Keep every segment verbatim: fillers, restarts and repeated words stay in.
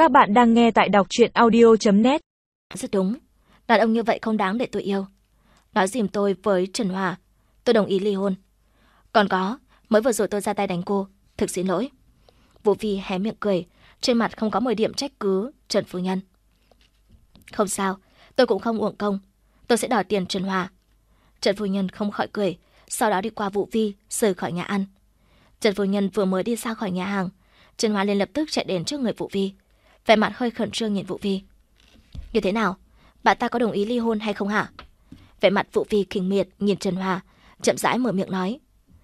Các bạn đang nghe tại đọc truyện audio chấm net. Rất đúng, đàn ông như vậy không đáng để tôi yêu. Nói dìm tôi với Trần Hòa, tôi đồng ý ly hôn. Còn có, mới vừa rồi tôi ra tay đánh cô, thực xin lỗi. Vũ Phi hé miệng cười, trên mặt không có mười điểm trách cứ Trần phu nhân. Không sao, tôi cũng không uổng công, tôi sẽ đòi tiền Trần Hòa. Trần phu nhân không khỏi cười, sau đó đi qua Vũ Phi, rời khỏi nhà ăn. Trần phu nhân vừa mới đi ra khỏi nhà hàng, Trần Hòa liền lập tức chạy đến trước người Vũ Phi, vẻ mặt hơi khẩn trương nhìn Vũ Phi. Như thế nào, bạn ta có đồng ý ly hôn hay không hả? Vẻ mặt Vũ Phi khinh miệt nhìn Trần Hòa, chậm rãi mở miệng nói.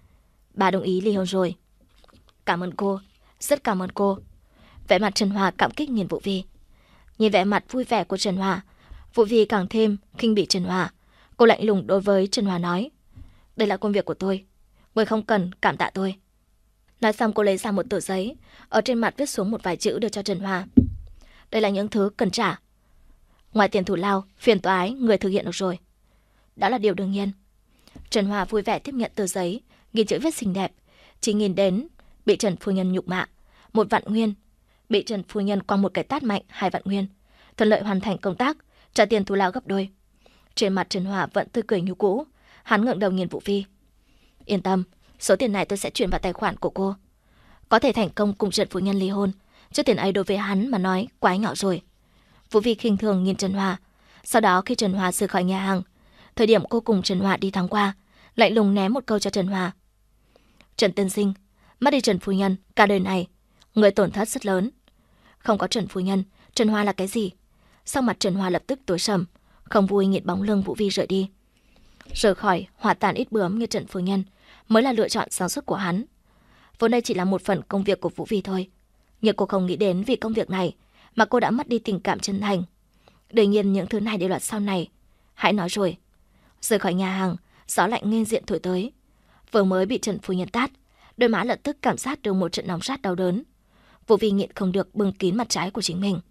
Bà đồng ý ly hôn rồi. Cảm ơn cô, rất cảm ơn cô. Vẻ mặt Trần Hòa cảm kích nhìn Vũ Phi. Nhìn vẻ mặt vui vẻ của Trần Hòa, Vũ Phi càng thêm khinh bỉ Trần Hòa. Cô lạnh lùng đối với Trần Hòa nói. Đây là công việc của tôi, người không cần cảm tạ tôi. Nói xong cô lấy ra một tờ giấy, ở trên mặt viết xuống một vài chữ đưa cho Trần Hòa. Đây là những thứ cần trả. Ngoài tiền thù lao, phiền toái, người thực hiện được rồi. Đó là điều đương nhiên. Trần Hòa vui vẻ tiếp nhận tờ giấy, ghi chữ viết xinh đẹp. Chỉ nhìn đến, bị Trần phu nhân nhục mạ, một vạn nguyên. Bị Trần phu nhân quăng một cái tát mạnh, hai vạn nguyên. Thuận lợi hoàn thành công tác, trả tiền thù lao gấp đôi. Trên mặt Trần Hòa vẫn tươi cười như cũ. Hắn ngẩng đầu nhìn Vũ Phi. Yên tâm, số tiền này tôi sẽ chuyển vào tài khoản của cô. Có thể thành công cùng Trần phu nhân ly hôn, chút tiền ấy đối với hắn mà nói quá nhỏ rồi. Vũ Phi khinh thường nhìn Trần Hòa. Sau đó khi Trần Hòa rời khỏi nhà hàng, thời điểm cô cùng Trần Hòa đi thoáng qua, lạnh lùng ném một câu cho Trần Hòa. Trần tiên sinh, mất đi Trần phu nhân, cả đời này người tổn thất rất lớn. Không có Trần phu nhân, Trần Hòa là cái gì? Sau mặt Trần Hòa lập tức tối sầm, không vui nhìn bóng lưng Vũ Phi rời đi. Rời khỏi hỏa tàn ít bướm như Trần phu nhân mới là lựa chọn sáng suốt của hắn. Vốn đây chỉ là một phần công việc của Vũ Phi thôi, nhưng cô không nghĩ đến vì công việc này mà cô đã mất đi tình cảm chân thành. Đương nhiên những thứ này đều là sau này. Hãy nói rồi. Rời khỏi nhà hàng, gió lạnh nghênh diện thổi tới. Vừa mới bị Trần phu nhân tát, đôi má lập tức cảm giác được một trận nóng rát đau đớn. Vũ Phi nhịn không được bưng kín mặt trái của chính mình.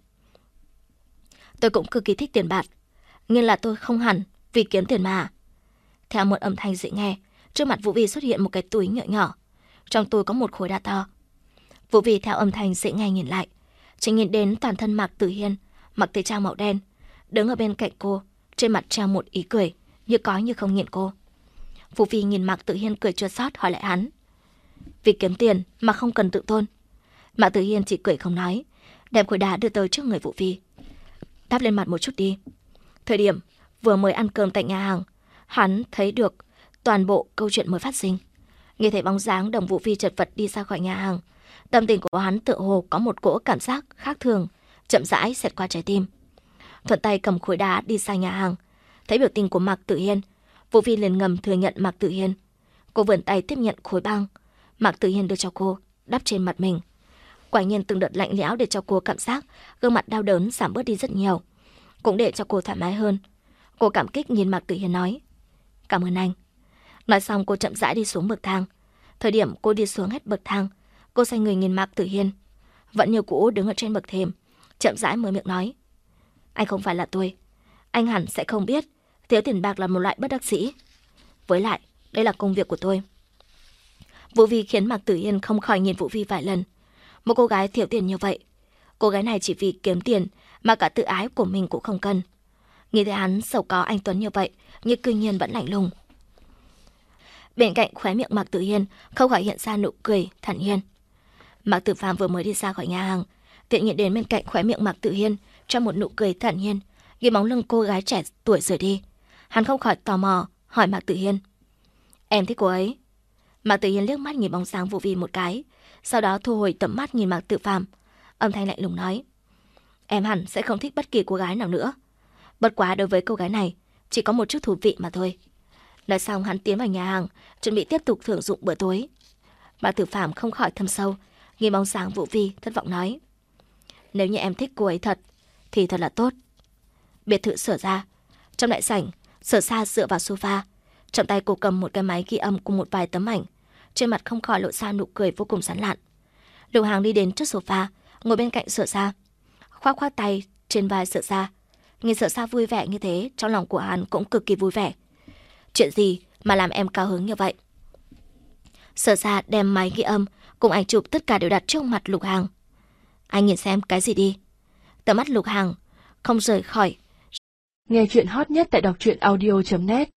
Tôi cũng cực kỳ thích tiền bạc, nhưng là tôi không hẳn vì kiếm tiền mà. Theo một âm thanh dễ nghe, trước mặt Vũ Phi xuất hiện một cái túi nhựa nhỏ. Trong túi có một khối đá to. Vũ Phi theo âm thanh dễ nghe nhìn lại, chỉ nhìn đến toàn thân Mạc Tử Hiên mặc tây trang màu đen, đứng ở bên cạnh cô, trên mặt treo một ý cười, như có như không nhìn cô. Vũ Phi nhìn Mạc Tử Hiên cười chua xót hỏi lại hắn. Vì kiếm tiền mà không cần tự tôn. Mạc Tử Hiên chỉ cười không nói, đem khối đá đưa tới trước người Vũ Phi. Đắp lên mặt một chút đi. Thời điểm vừa mới ăn cơm tại nhà hàng, hắn thấy được toàn bộ câu chuyện mới phát sinh. Nghe thấy bóng dáng Đồng Vũ Phi chật vật đi ra khỏi nhà hàng, tâm tình của hắn tựa hồ có một cỗ cảm giác khác thường, chậm rãi xẹt qua trái tim. Thuận tay cầm khối đá đi sang nhà hàng, thấy biểu tình của Mạc Tử Hiên, Vũ Phi liền ngầm thừa nhận Mạc Tử Hiên. Cô vươn tay tiếp nhận khối băng, Mạc Tử Hiên đưa cho cô, đắp trên mặt mình. Quả nhiên từng đợt lạnh lẽo để cho cô cảm giác gương mặt đau đớn giảm bớt đi rất nhiều, cũng để cho cô thoải mái hơn. Cô cảm kích nhìn Mạc Tử Hiên nói, cảm ơn anh. Nói xong cô chậm rãi đi xuống bậc thang. Thời điểm cô đi xuống hết bậc thang, cô xoay người nhìn Mạc Tử Hiên, vẫn như cũ đứng ở trên bậc thềm, chậm rãi mở miệng nói, anh không phải là tôi, anh hẳn sẽ không biết thiếu tiền bạc là một loại bất đắc dĩ. Với lại, đây là công việc của tôi. Vũ Phi khiến Mạc Tử Hiên không khỏi nhìn Vũ Phi vài lần. Một cô gái thiếu tiền như vậy, cô gái này chỉ vì kiếm tiền mà cả tự ái của mình cũng không cần. Nghĩ thấy hắn giàu có anh tuấn như vậy, nhưng cư nhiên vẫn lạnh lùng. Bên cạnh khóe miệng Mạc Tử Hiên không khỏi hiện ra nụ cười thản nhiên. Mạc Tử Phàm vừa mới đi ra khỏi nhà hàng, tiện nhìn đến bên cạnh khóe miệng Mạc Tử Hiên trong một nụ cười thản nhiên, ghi bóng lưng cô gái trẻ tuổi rời đi. Hắn không khỏi tò mò hỏi Mạc Tử Hiên, em thích cô ấy? Mạc Tử Hiên liếc mắt nhìn bóng dáng Vũ Phi một cái, sau đó thu hồi tầm mắt nhìn Mạc Tử Phàm, âm thanh lạnh lùng nói, em hẳn sẽ không thích bất kỳ cô gái nào nữa. Bất quá đối với cô gái này, chỉ có một chút thú vị mà thôi. Nói xong hắn tiến vào nhà hàng, chuẩn bị tiếp tục thưởng dụng bữa tối. Mạc Tử Phàm không khỏi thâm sâu, nhìn bóng dáng Vũ Phi thất vọng nói, nếu như em thích cô ấy thật, thì thật là tốt. Biệt thự Sở ra, trong đại sảnh, Sở Sa dựa vào sofa, trong tay cô cầm một cái máy ghi âm cùng một vài tấm ảnh, trên mặt không khỏi lộ ra nụ cười vô cùng sán lạn. Lục Hàng đi đến trước sofa, ngồi bên cạnh Sở Sa, khoác khoác tay trên vai Sở Sa. Nhìn Sở Sa vui vẻ như thế, trong lòng của hắn cũng cực kỳ vui vẻ. Chuyện gì mà làm em cao hứng như vậy? Sở Sa đem máy ghi âm cùng ảnh chụp tất cả đều đặt trước mặt Lục Hàng. Anh nhìn xem cái gì đi. Tầm mắt Lục Hằng không rời khỏi. Nghe chuyện hot nhất tại đọc truyện audio chấm net